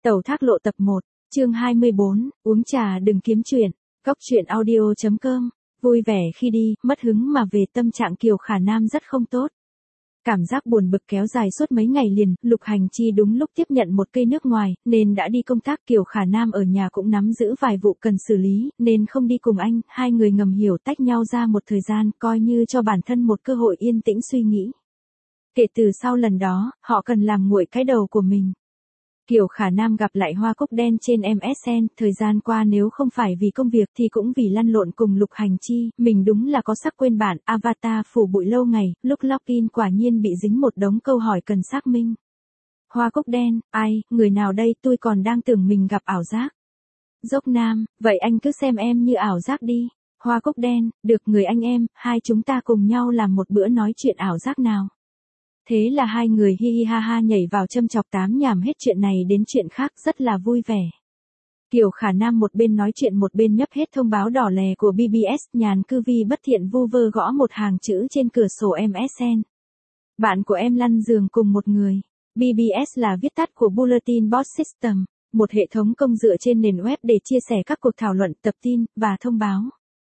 Tẩu thác lộ tập 1, chương 24, uống trà đừng kiếm chuyện, góc chuyện audio.com, vui vẻ khi đi, mất hứng mà về tâm trạng Kiều Khả Nam rất không tốt. Cảm giác buồn bực kéo dài suốt mấy ngày liền, Lục Hành Chi đúng lúc tiếp nhận một cây nước ngoài, nên đã đi công tác. Kiều Khả Nam ở nhà cũng nắm giữ vài vụ cần xử lý, nên không đi cùng anh, hai người ngầm hiểu tách nhau ra một thời gian, coi như cho bản thân một cơ hội yên tĩnh suy nghĩ. Kể từ sau lần đó, họ cần làm nguội cái đầu của mình. Kiều Khả Nam gặp lại Hoa Cúc Đen trên MSN, thời gian qua nếu không phải vì công việc thì cũng vì lăn lộn cùng Lục Hành Chi, mình đúng là có sắc quên bản, avatar phủ bụi lâu ngày, lúc login quả nhiên bị dính một đống câu hỏi cần xác minh. Hoa Cúc Đen, ai, người nào đây, tôi còn đang tưởng mình gặp ảo giác. Dốc Nam, vậy anh cứ xem em như ảo giác đi. Hoa Cúc Đen, được người anh em, hai chúng ta cùng nhau làm một bữa nói chuyện ảo giác nào. Thế là hai người hi hi ha ha nhảy vào châm chọc tám nhảm hết chuyện này đến chuyện khác rất là vui vẻ. Kiều Khả Nam một bên nói chuyện một bên nhấp hết thông báo đỏ lè của BBS, nhàn cư vi bất thiện vu vơ gõ một hàng chữ trên cửa sổ MSN. Bạn của em lăn giường cùng một người. BBS là viết tắt của Bulletin Board System, một hệ thống công dựa trên nền web để chia sẻ các cuộc thảo luận, tập tin, và thông báo.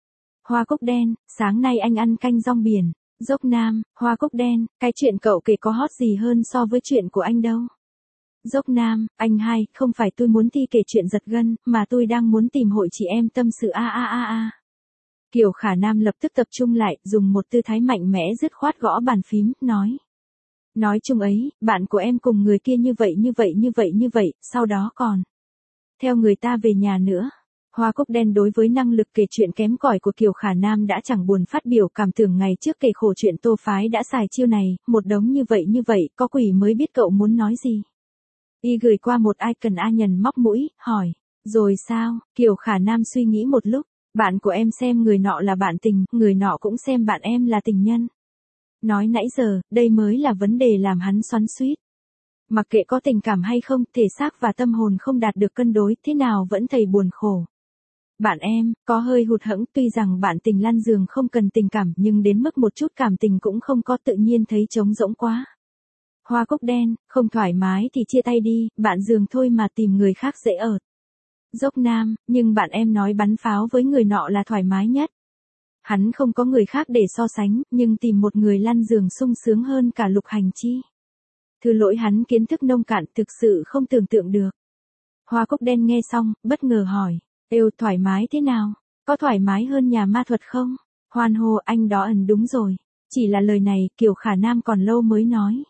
Hoa Cúc Đen, sáng nay anh ăn canh rong biển. Dốc Nam, Hoa Cúc Đen, cái chuyện cậu kể có hot gì hơn so với chuyện của anh đâu. Dốc Nam, anh hai, không phải tôi muốn thi kể chuyện giật gân, mà tôi đang muốn tìm hội chị em tâm sự a. Kiều Khả Nam lập tức tập trung lại, dùng một tư thái mạnh mẽ dứt khoát gõ bàn phím, nói. Nói chung ấy, bạn của em cùng người kia như vậy, sau đó còn theo người ta về nhà nữa. Hoa Cúc Đen đối với năng lực kể chuyện kém cỏi của Kiều Khả Nam đã chẳng buồn phát biểu cảm tưởng ngày trước kể khổ chuyện Tô Phái đã xài chiêu này, một đống như vậy, có quỷ mới biết cậu muốn nói gì. Y gửi qua một icon a nhần móc mũi, hỏi, rồi sao? Kiều Khả Nam suy nghĩ một lúc, bạn của em xem người nọ là bạn tình, người nọ cũng xem bạn em là tình nhân. Nói nãy giờ, đây mới là vấn đề làm hắn xoắn xuýt. Mặc kệ có tình cảm hay không, thể xác và tâm hồn không đạt được cân đối, thế nào vẫn thấy buồn khổ. Bạn em, có hơi hụt hẫng, tuy rằng bạn tình lăn giường không cần tình cảm nhưng đến mức một chút cảm tình cũng không có, tự nhiên thấy trống rỗng quá. Hoa Cúc Đen, không thoải mái thì chia tay đi, bạn giường thôi mà tìm người khác dễ ợt. Dốc Nam, nhưng bạn em nói bắn pháo với người nọ là thoải mái nhất. Hắn không có người khác để so sánh, nhưng tìm một người lăn giường sung sướng hơn cả Lục Hành Chi. Thứ lỗi hắn kiến thức nông cạn thực sự không tưởng tượng được. Hoa Cúc Đen nghe xong, bất ngờ hỏi. Thoải mái thế nào? Có thoải mái hơn nhà ma thuật không? Hoan hô, anh đó đúng rồi. Chỉ là lời này Kiều Khả Nam còn lâu mới nói.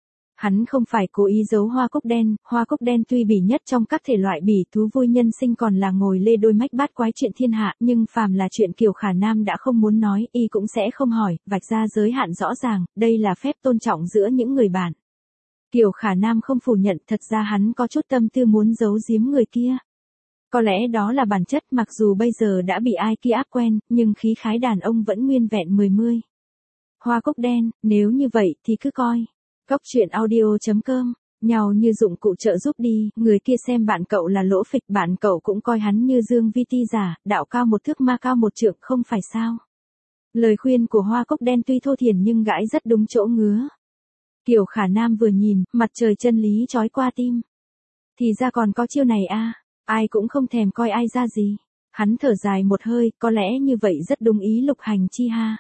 Hắn không phải cố ý giấu Hoa Cúc Đen tuy bỉ nhất trong các thể loại bỉ thú vui nhân sinh còn là ngồi lê đôi mách bát quái chuyện thiên hạ, nhưng phàm là chuyện Kiều Khả Nam đã không muốn nói, y cũng sẽ không hỏi, vạch ra giới hạn rõ ràng, đây là phép tôn trọng giữa những người bạn. Kiều Khả Nam không phủ nhận, thật ra hắn có chút tâm tư muốn giấu giếm người kia. Có lẽ đó là bản chất, mặc dù bây giờ đã bị ai kia áp quen, nhưng khí khái đàn ông vẫn nguyên vẹn mười. Hoa Cúc Đen, nếu như vậy thì cứ coi. Góc chuyện audio.com, nhau như dụng cụ trợ giúp đi, người kia xem bạn cậu là lỗ phịch, bạn cậu cũng coi hắn như Dương Vi Ti giả, đạo cao một thước ma cao một trượng, không phải sao. Lời khuyên của Hoa Cúc Đen tuy thô thiển nhưng gãi rất đúng chỗ ngứa. Kiều Khả Nam vừa nhìn, mặt trời chân lý chói qua tim. Thì ra còn có chiêu này a. Ai cũng không thèm coi ai ra gì. Hắn thở dài một hơi, có lẽ như vậy rất đúng ý Lục Hành Chi ha.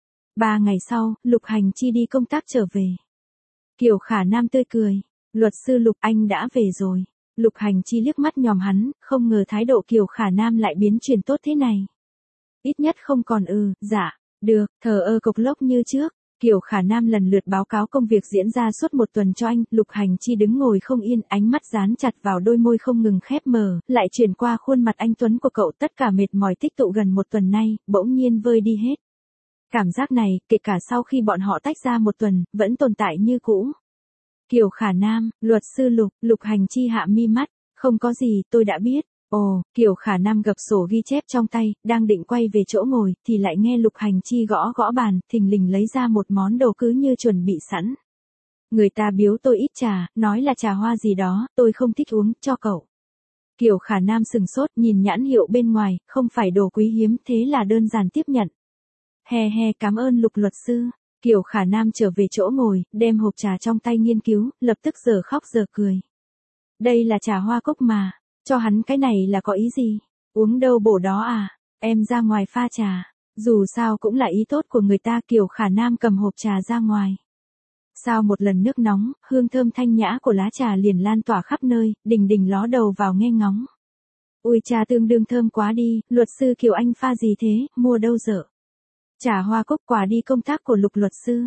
3 ngày sau, Lục Hành Chi đi công tác trở về. Kiều Khả Nam tươi cười. Luật sư Lục, anh đã về rồi. Lục Hành Chi liếc mắt nhòm hắn, không ngờ thái độ Kiều Khả Nam lại biến chuyển tốt thế này. Ít nhất không còn dạ, được, thờ ơ cộc lốc như trước. Kiều Khả Nam lần lượt báo cáo công việc diễn ra suốt một tuần cho anh, Lục Hành Chi đứng ngồi không yên, ánh mắt dán chặt vào đôi môi không ngừng khép mở, lại chuyển qua khuôn mặt anh tuấn của cậu, tất cả mệt mỏi tích tụ gần một tuần nay, bỗng nhiên vơi đi hết. Cảm giác này, kể cả sau khi bọn họ tách ra một tuần, vẫn tồn tại như cũ. Kiều Khả Nam, luật sư Lục, Lục Hành Chi hạ mi mắt, không có gì, tôi đã biết. Ồ, Kiều Khả Nam gập sổ ghi chép trong tay, đang định quay về chỗ ngồi, thì lại nghe Lục Hành Chi gõ bàn, thình lình lấy ra một món đồ cứ như chuẩn bị sẵn. Người ta biếu tôi ít trà, nói là trà hoa gì đó, tôi không thích uống, cho cậu. Kiều Khả Nam sừng sốt, nhìn nhãn hiệu bên ngoài, không phải đồ quý hiếm, thế là đơn giản tiếp nhận. Cảm ơn Lục luật sư. Kiều Khả Nam trở về chỗ ngồi, đem hộp trà trong tay nghiên cứu, lập tức giờ khóc giờ cười. Đây là trà hoa cúc mà, cho hắn cái này là có ý gì? Uống đâu bổ đó à, em ra ngoài pha trà. Dù sao cũng là ý tốt của người ta. Kiều Khả Nam cầm hộp trà ra ngoài. Sao một lần nước nóng, hương thơm thanh nhã của lá trà liền lan tỏa khắp nơi, Đình Đình ló đầu vào nghe ngóng. Ui trà tương đương thơm quá đi, luật sư Kiều anh pha gì thế, mua đâu dở. Trà hoa cúc quà đi công tác của Lục luật sư.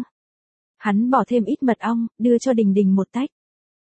Hắn bỏ thêm ít mật ong, đưa cho Đình Đình một tách.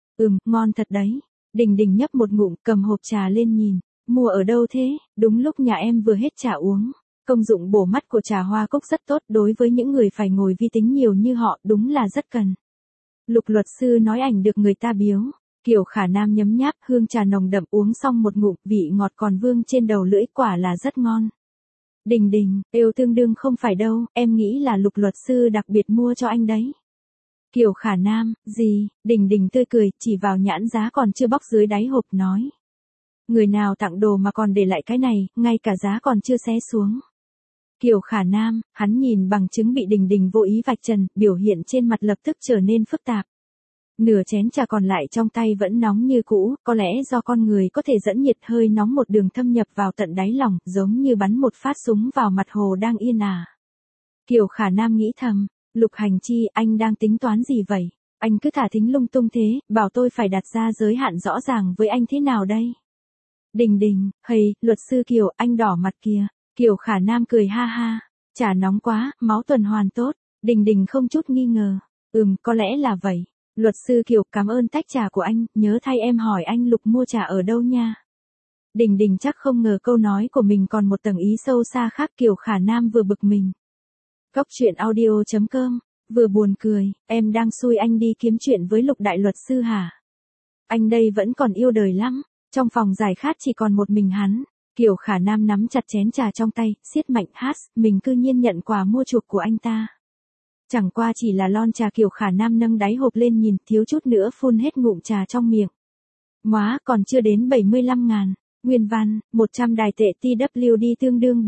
Ngon thật đấy. Đình Đình nhấp một ngụm, cầm hộp trà lên nhìn. Mua ở đâu thế? Đúng lúc nhà em vừa hết trà uống. Công dụng bổ mắt của trà hoa cúc rất tốt, đối với những người phải ngồi vi tính nhiều như họ, đúng là rất cần. Lục luật sư nói ảnh được người ta biếu. Kiều Khả Nam nhấm nháp, hương trà nồng đậm, uống xong một ngụm, vị ngọt còn vương trên đầu lưỡi, quả là rất ngon. Đình Đình, yêu tương đương không phải đâu, em nghĩ là Lục luật sư đặc biệt mua cho anh đấy. Kiều Khả Nam, gì? Đình Đình tươi cười, chỉ vào nhãn giá còn chưa bóc dưới đáy hộp nói. Người nào tặng đồ mà còn để lại cái này, ngay cả giá còn chưa xé xuống. Kiều Khả Nam, hắn nhìn bằng chứng bị Đình Đình vô ý vạch trần, biểu hiện trên mặt lập tức trở nên phức tạp. Nửa chén trà còn lại trong tay vẫn nóng như cũ, có lẽ do con người có thể dẫn nhiệt, hơi nóng một đường thâm nhập vào tận đáy lòng, giống như bắn một phát súng vào mặt hồ đang yên ả. Kiều Khả Nam nghĩ thầm, Lục Hành Chi, anh đang tính toán gì vậy? Anh cứ thả thính lung tung thế, bảo tôi phải đặt ra giới hạn rõ ràng với anh thế nào đây? Đình Đình, hầy, luật sư Kiều, anh đỏ mặt kìa. Kiều Khả Nam cười ha ha, trà nóng quá, máu tuần hoàn tốt. Đình Đình không chút nghi ngờ. Có lẽ là vậy. Luật sư Kiều, cảm ơn tách trà của anh, nhớ thay em hỏi anh Lục mua trà ở đâu nha. Đình Đình chắc không ngờ câu nói của mình còn một tầng ý sâu xa khác. Kiều Khả Nam vừa bực mình. Góc truyện audio.com, vừa buồn cười, em đang xui anh đi kiếm chuyện với Lục đại luật sư hả? Anh đây vẫn còn yêu đời lắm. Trong phòng giải khát chỉ còn một mình hắn. Kiều Khả Nam nắm chặt chén trà trong tay, siết mạnh, mình cư nhiên nhận quà mua chuộc của anh ta. Chẳng qua chỉ là lon trà. Kiều Khả Nam nâng đáy hộp lên nhìn, thiếu chút nữa phun hết ngụm trà trong miệng. Móa, còn chưa đến 75.000. Nguyên văn, 100 đài tệ TWD tương đương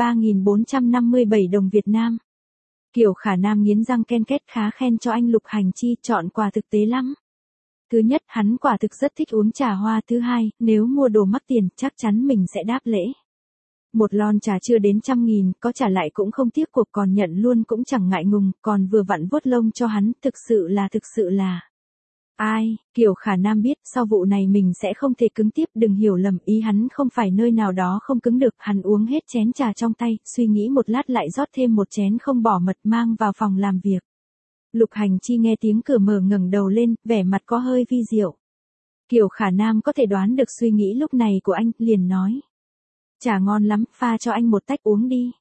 73.457 đồng Việt Nam. Kiều Khả Nam nghiến răng ken két, khá khen cho anh Lục Hành Chi, chọn quà thực tế lắm. Thứ nhất, hắn quả thực rất thích uống trà hoa. Thứ hai, nếu mua đồ mắc tiền, chắc chắn mình sẽ đáp lễ. Một lon trà chưa đến 100.000, có trả lại cũng không tiếc cuộc, còn nhận luôn cũng chẳng ngại ngùng, còn vừa vặn vuốt lông cho hắn, thực sự là. Ai, Kiều Khả Nam biết, sau vụ này mình sẽ không thể cứng tiếp, đừng hiểu lầm, ý hắn không phải nơi nào đó không cứng được. Hắn uống hết chén trà trong tay, suy nghĩ một lát lại rót thêm một chén không bỏ mật, mang vào phòng làm việc. Lục Hành Chi nghe tiếng cửa mở, ngẩng đầu lên, vẻ mặt có hơi vi diệu. Kiều Khả Nam có thể đoán được suy nghĩ lúc này của anh, liền nói. Trà ngon lắm, pha cho anh một tách uống đi.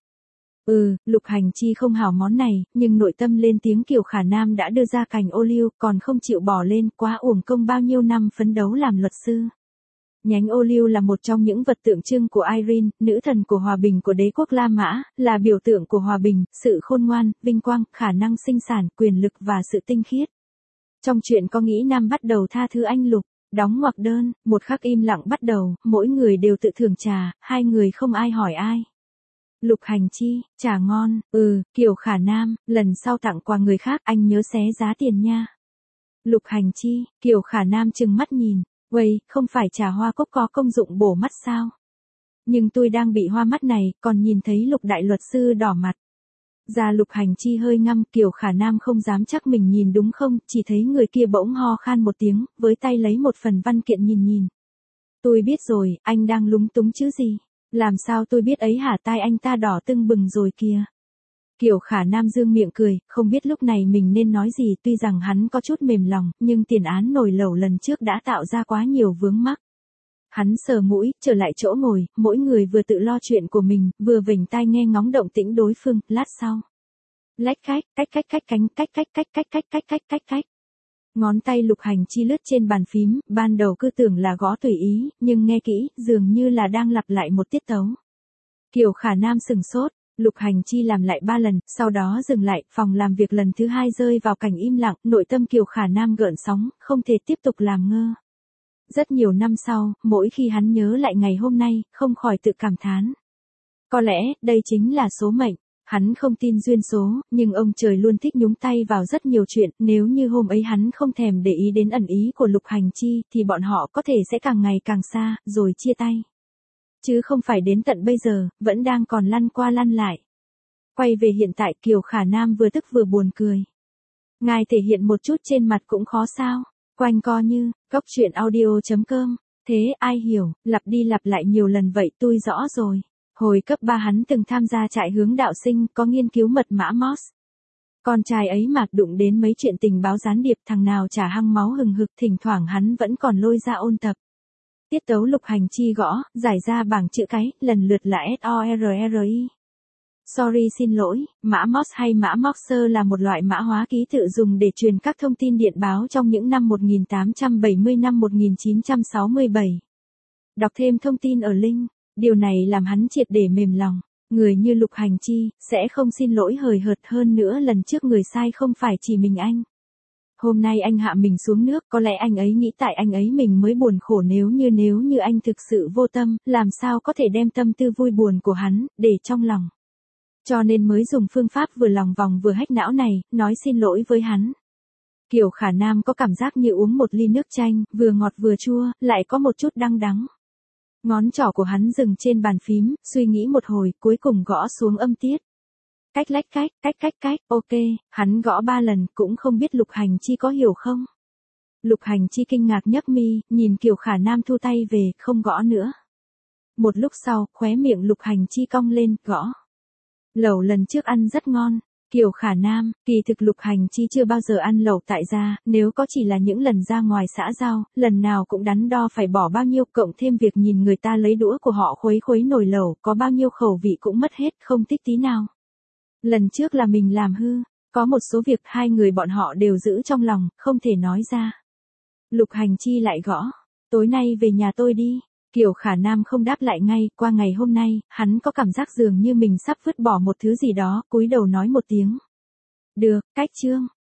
Lục Hành Chi không hảo món này, nhưng nội tâm lên tiếng. Kiều Khả Nam đã đưa ra cành ô liu, còn không chịu bỏ lên, quá uổng công bao nhiêu năm phấn đấu làm luật sư. Nhánh ô liu là một trong những vật tượng trưng của Irene, nữ thần của hòa bình của đế quốc La Mã, là biểu tượng của hòa bình, sự khôn ngoan, vinh quang, khả năng sinh sản, quyền lực và sự tinh khiết. Trong chuyện có nghĩ nam bắt đầu tha thứ anh Lục, đóng ngoặc đơn, một khắc im lặng bắt đầu, mỗi người đều tự thưởng trà, hai người không ai hỏi ai. Lục Hành Chi, trà ngon, Kiều Khả Nam, lần sau tặng quà người khác anh nhớ xé giá tiền nha. Lục Hành Chi, Kiều Khả Nam trừng mắt nhìn. Uầy, không phải trà hoa cúc có công dụng bổ mắt sao? Nhưng tôi đang bị hoa mắt này, còn nhìn thấy Lục đại luật sư đỏ mặt. Da Lục Hành Chi hơi ngăm, Kiều Khả Nam không dám chắc mình nhìn đúng không, chỉ thấy người kia bỗng ho khan một tiếng, với tay lấy một phần văn kiện nhìn. Tôi biết rồi, anh đang lúng túng chứ gì? Làm sao tôi biết ấy hả, tai anh ta đỏ tưng bừng rồi kìa. Kiều Khả Nam dương miệng cười, không biết lúc này mình nên nói gì. Tuy rằng hắn có chút mềm lòng, nhưng tiền án nồi lẩu lần trước đã tạo ra quá nhiều vướng mắc. Hắn sờ mũi, trở lại chỗ ngồi, mỗi người vừa tự lo chuyện của mình, vừa vểnh tai nghe ngóng động tĩnh đối phương. Lát sau, lách cách, cách. Ngón tay Lục Hành Chi lướt trên bàn phím, ban đầu cứ tưởng là gõ tùy ý, nhưng nghe kỹ, dường như là đang lặp lại một tiết tấu. Kiều Khả Nam sừng sốt. Lục Hành Chi làm lại 3 lần, sau đó dừng lại. Phòng làm việc lần thứ 2 rơi vào cảnh im lặng, nội tâm Kiều Khả Nam gợn sóng, không thể tiếp tục làm ngơ. Rất nhiều năm sau, mỗi khi hắn nhớ lại ngày hôm nay, không khỏi tự cảm thán. Có lẽ, đây chính là số mệnh. Hắn không tin duyên số, nhưng ông trời luôn thích nhúng tay vào rất nhiều chuyện, nếu như hôm ấy hắn không thèm để ý đến ẩn ý của Lục Hành Chi, thì bọn họ có thể sẽ càng ngày càng xa, rồi chia tay. Chứ không phải đến tận bây giờ, vẫn đang còn lăn qua lăn lại. Quay về hiện tại, Kiều Khả Nam vừa tức vừa buồn cười. Ngài thể hiện một chút trên mặt cũng khó sao, quanh co như, góc truyện audio.com, thế ai hiểu, lặp đi lặp lại nhiều lần vậy tôi rõ rồi. Hồi cấp 3 hắn từng tham gia trại hướng đạo sinh, có nghiên cứu mật mã Morse. Con trai ấy mà đụng đến mấy chuyện tình báo gián điệp, thằng nào chả hăng máu hừng hực, thỉnh thoảng hắn vẫn còn lôi ra ôn tập. Tiết tấu Lục Hành Chi gõ, giải ra bảng chữ cái, lần lượt là SORRI. Sorry xin lỗi, mã Morse hay mã Morse là một loại mã hóa ký tự dùng để truyền các thông tin điện báo trong những năm 1870 năm 1967. Đọc thêm thông tin ở link. Điều này làm hắn triệt để mềm lòng. Người như Lục Hành Chi, sẽ không xin lỗi hời hợt, hơn nữa lần trước người sai không phải chỉ mình anh. Hôm nay anh hạ mình xuống nước, có lẽ anh ấy nghĩ tại anh ấy mình mới buồn khổ, nếu như anh thực sự vô tâm, làm sao có thể đem tâm tư vui buồn của hắn, để trong lòng. Cho nên mới dùng phương pháp vừa lòng vòng vừa hách não này, nói xin lỗi với hắn. Kiều Khả Nam có cảm giác như uống một ly nước chanh, vừa ngọt vừa chua, lại có một chút đắng đắng. Ngón trỏ của hắn dừng trên bàn phím, suy nghĩ một hồi, cuối cùng gõ xuống âm tiết. Cách lách cách, ok, hắn gõ 3 lần, cũng không biết Lục Hành Chi có hiểu không. Lục Hành Chi kinh ngạc nhấc mi, nhìn Kiều Khả Nam thu tay về, không gõ nữa. Một lúc sau, khóe miệng Lục Hành Chi cong lên, gõ. Lẩu lần trước ăn rất ngon. Kiều Khả Nam, kỳ thực Lục Hành Chi chưa bao giờ ăn lẩu tại gia, nếu có chỉ là những lần ra ngoài xã giao, lần nào cũng đắn đo phải bỏ bao nhiêu, cộng thêm việc nhìn người ta lấy đũa của họ khuấy nồi lẩu, có bao nhiêu khẩu vị cũng mất hết, không thích tí nào. Lần trước là mình làm hư, có một số việc hai người bọn họ đều giữ trong lòng, không thể nói ra. Lục Hành Chi lại gõ, tối nay về nhà tôi đi. Kiều Khả Nam không đáp lại ngay, qua ngày hôm nay, hắn có cảm giác dường như mình sắp vứt bỏ một thứ gì đó, cúi đầu nói một tiếng. Được, cách chương.